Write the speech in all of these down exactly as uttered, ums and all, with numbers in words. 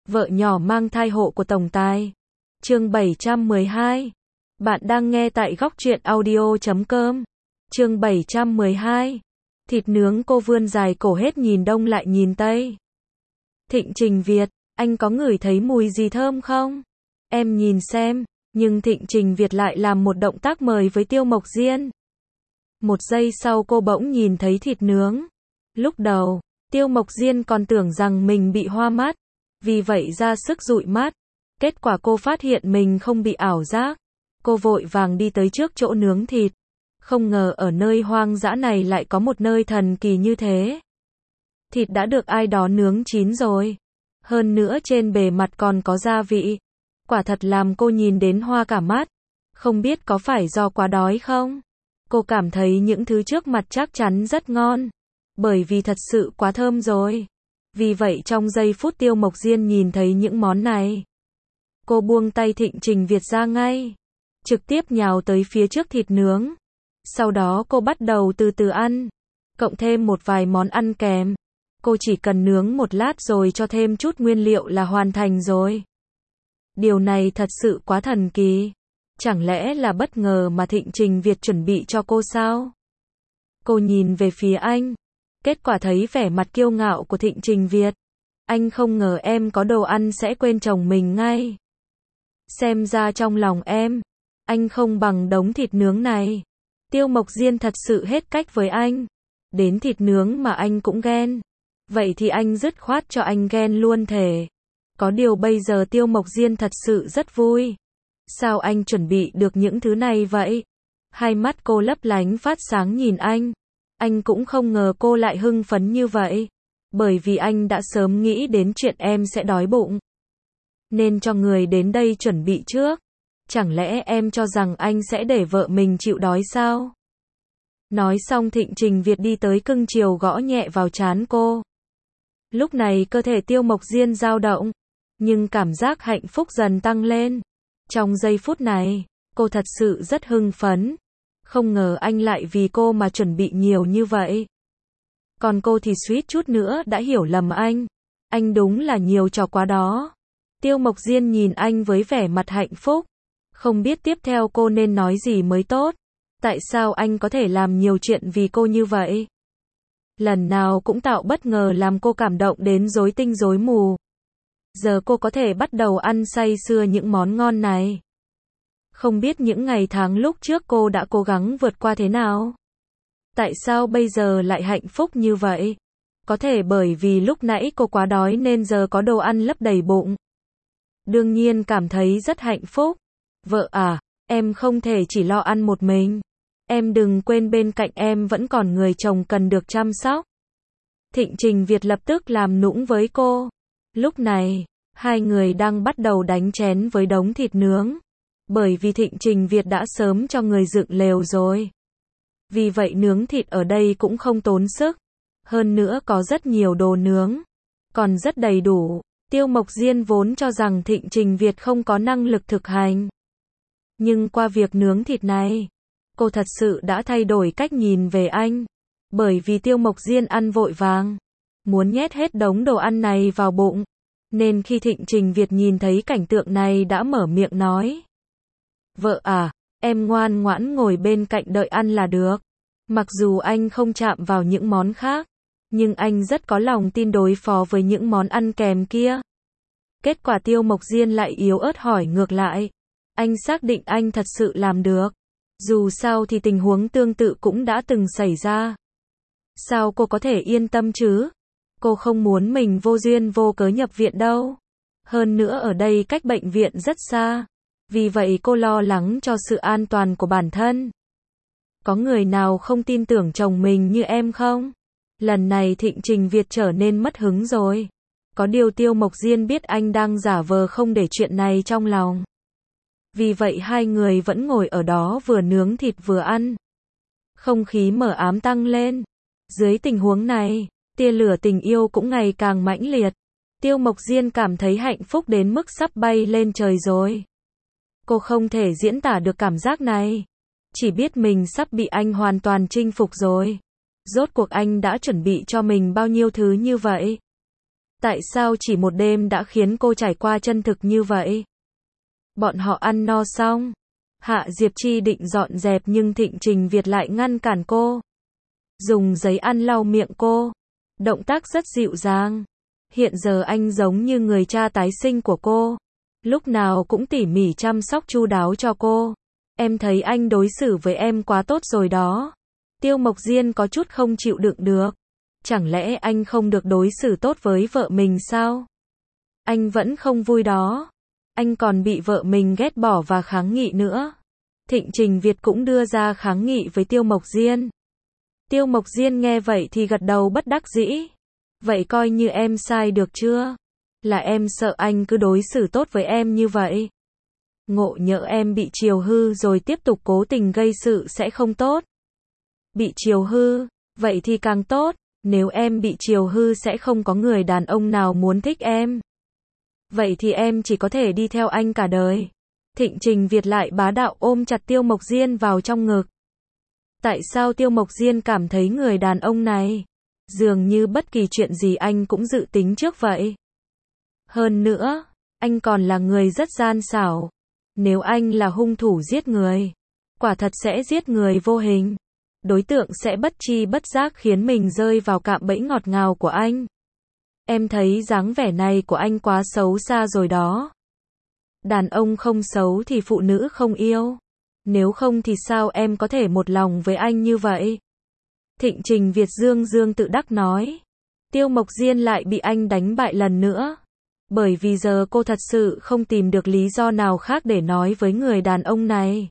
Vợ nhỏ mang thai hộ của tổng tài. Chương bảy trăm mười hai. Bạn đang nghe tại góc truyện audio chấm com. Chương bảy trăm mười hai. Thịt nướng. Cô vươn dài cổ hết nhìn đông lại nhìn tây. Thịnh Trình Việt, anh có ngửi thấy mùi gì thơm không? Em nhìn xem. Nhưng Thịnh Trình Việt lại làm một động tác mời với Tiêu Mộc Diên. Một giây sau cô bỗng nhìn thấy thịt nướng. Lúc đầu, Tiêu Mộc Diên còn tưởng rằng mình bị hoa mắt, vì vậy ra sức dụi mắt. Kết quả cô phát hiện mình không bị ảo giác. Cô vội vàng đi tới trước chỗ nướng thịt. Không ngờ ở nơi hoang dã này lại có một nơi thần kỳ như thế. Thịt đã được ai đó nướng chín rồi. Hơn nữa trên bề mặt còn có gia vị. Quả thật làm cô nhìn đến hoa cả mắt. Không biết có phải do quá đói không? Cô cảm thấy những thứ trước mặt chắc chắn rất ngon. Bởi vì thật sự quá thơm rồi. Vì vậy trong giây phút Tiêu Mộc Diên nhìn thấy những món này, cô buông tay Thịnh Trình Việt ra ngay. Trực tiếp nhào tới phía trước thịt nướng. Sau đó cô bắt đầu từ từ ăn. Cộng thêm một vài món ăn kèm. Cô chỉ cần nướng một lát rồi cho thêm chút nguyên liệu là hoàn thành rồi. Điều này thật sự quá thần kỳ. Chẳng lẽ là bất ngờ mà Thịnh Trình Việt chuẩn bị cho cô sao? Cô nhìn về phía anh. Kết quả thấy vẻ mặt kiêu ngạo của Thịnh Trình Việt. Anh không ngờ em có đồ ăn sẽ quên chồng mình ngay. Xem ra trong lòng em, anh không bằng đống thịt nướng này. Tiêu Mộc Diên thật sự hết cách với anh. Đến thịt nướng mà anh cũng ghen. Vậy thì anh dứt khoát cho anh ghen luôn thể. Có điều bây giờ Tiêu Mộc Diên thật sự rất vui. Sao anh chuẩn bị được những thứ này vậy? Hai mắt cô lấp lánh phát sáng nhìn anh. Anh cũng không ngờ cô lại hưng phấn như vậy. Bởi vì anh đã sớm nghĩ đến chuyện em sẽ đói bụng. Nên cho người đến đây chuẩn bị trước. Chẳng lẽ em cho rằng anh sẽ để vợ mình chịu đói sao? Nói xong Thịnh Trình Việt đi tới cưng chiều gõ nhẹ vào trán cô. Lúc này cơ thể Tiêu Mộc Diên dao động. Nhưng cảm giác hạnh phúc dần tăng lên. Trong giây phút này, cô thật sự rất hưng phấn. Không ngờ anh lại vì cô mà chuẩn bị nhiều như vậy. Còn cô thì suýt chút nữa đã hiểu lầm anh. Anh đúng là nhiều trò quá đó. Tiêu Mộc Diên nhìn anh với vẻ mặt hạnh phúc. Không biết tiếp theo cô nên nói gì mới tốt. Tại sao anh có thể làm nhiều chuyện vì cô như vậy? Lần nào cũng tạo bất ngờ làm cô cảm động đến rối tinh rối mù. Giờ cô có thể bắt đầu ăn say sưa những món ngon này. Không biết những ngày tháng lúc trước cô đã cố gắng vượt qua thế nào? Tại sao bây giờ lại hạnh phúc như vậy? Có thể bởi vì lúc nãy cô quá đói nên giờ có đồ ăn lấp đầy bụng. Đương nhiên cảm thấy rất hạnh phúc. Vợ à, em không thể chỉ lo ăn một mình. Em đừng quên bên cạnh em vẫn còn người chồng cần được chăm sóc. Thịnh Trình Việt lập tức làm nũng với cô. Lúc này, hai người đang bắt đầu đánh chén với đống thịt nướng. Bởi vì Thịnh Trình Việt đã sớm cho người dựng lều rồi. Vì vậy nướng thịt ở đây cũng không tốn sức. Hơn nữa có rất nhiều đồ nướng. Còn rất đầy đủ. Tiêu Mộc Diên vốn cho rằng Thịnh Trình Việt không có năng lực thực hành. Nhưng qua việc nướng thịt này, cô thật sự đã thay đổi cách nhìn về anh. Bởi vì Tiêu Mộc Diên ăn vội vàng. Muốn nhét hết đống đồ ăn này vào bụng. Nên khi Thịnh Trình Việt nhìn thấy cảnh tượng này đã mở miệng nói. Vợ à, em ngoan ngoãn ngồi bên cạnh đợi ăn là được. Mặc dù anh không chạm vào những món khác, nhưng anh rất có lòng tin đối phó với những món ăn kèm kia. Kết quả Tiêu Mộc Diên lại yếu ớt hỏi ngược lại. Anh xác định anh thật sự làm được. Dù sao thì tình huống tương tự cũng đã từng xảy ra. Sao cô có thể yên tâm chứ? Cô không muốn mình vô duyên vô cớ nhập viện đâu. Hơn nữa ở đây cách bệnh viện rất xa. Vì vậy cô lo lắng cho sự an toàn của bản thân. Có người nào không tin tưởng chồng mình như em không? Lần này Thịnh Trình Việt trở nên mất hứng rồi. Có điều Tiêu Mộc Diên biết anh đang giả vờ không để chuyện này trong lòng. Vì vậy hai người vẫn ngồi ở đó vừa nướng thịt vừa ăn. Không khí mờ ám tăng lên. Dưới tình huống này, tia lửa tình yêu cũng ngày càng mãnh liệt. Tiêu Mộc Diên cảm thấy hạnh phúc đến mức sắp bay lên trời rồi. Cô không thể diễn tả được cảm giác này. Chỉ biết mình sắp bị anh hoàn toàn chinh phục rồi. Rốt cuộc anh đã chuẩn bị cho mình bao nhiêu thứ như vậy. Tại sao chỉ một đêm đã khiến cô trải qua chân thực như vậy? Bọn họ ăn no xong. Hạ Diệp Chi định dọn dẹp nhưng Thịnh Trình Việt lại ngăn cản cô. Dùng giấy ăn lau miệng cô. Động tác rất dịu dàng. Hiện giờ anh giống như người cha tái sinh của cô. Lúc nào cũng tỉ mỉ chăm sóc chu đáo cho cô. Em thấy anh đối xử với em quá tốt rồi đó. Tiêu Mộc Diên có chút không chịu đựng được. Chẳng lẽ anh không được đối xử tốt với vợ mình sao? Anh vẫn không vui đó. Anh còn bị vợ mình ghét bỏ và kháng nghị nữa. Thịnh Trình Việt cũng đưa ra kháng nghị với Tiêu Mộc Diên. Tiêu Mộc Diên nghe vậy thì gật đầu bất đắc dĩ. Vậy coi như em sai được chưa? Là em sợ anh cứ đối xử tốt với em như vậy. Ngộ nhỡ em bị chiều hư rồi tiếp tục cố tình gây sự sẽ không tốt. Bị chiều hư, vậy thì càng tốt. Nếu em bị chiều hư sẽ không có người đàn ông nào muốn thích em. Vậy thì em chỉ có thể đi theo anh cả đời. Thịnh Trình Việt lại bá đạo ôm chặt Tiêu Mộc Diên vào trong ngực. Tại sao Tiêu Mộc Diên cảm thấy người đàn ông này dường như bất kỳ chuyện gì anh cũng dự tính trước vậy? Hơn nữa, anh còn là người rất gian xảo. Nếu anh là hung thủ giết người, quả thật sẽ giết người vô hình. Đối tượng sẽ bất chi bất giác khiến mình rơi vào cạm bẫy ngọt ngào của anh. Em thấy dáng vẻ này của anh quá xấu xa rồi đó. Đàn ông không xấu thì phụ nữ không yêu. Nếu không thì sao em có thể một lòng với anh như vậy? Thịnh Trình Việt dương dương tự đắc nói. Tiêu Mộc Diên lại bị anh đánh bại lần nữa. Bởi vì giờ cô thật sự không tìm được lý do nào khác để nói với người đàn ông này.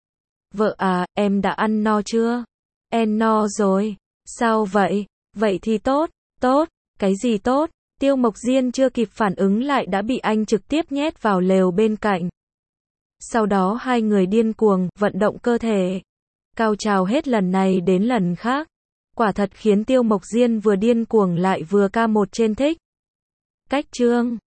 Vợ à, em đã ăn no chưa? Em no rồi. Sao vậy? Vậy thì tốt. Tốt. Cái gì tốt? Tiêu Mộc Diên chưa kịp phản ứng lại đã bị anh trực tiếp nhét vào lều bên cạnh. Sau đó hai người điên cuồng, vận động cơ thể. Cao trào hết lần này đến lần khác. Quả thật khiến Tiêu Mộc Diên vừa điên cuồng lại vừa ca một trên thích. Cách chương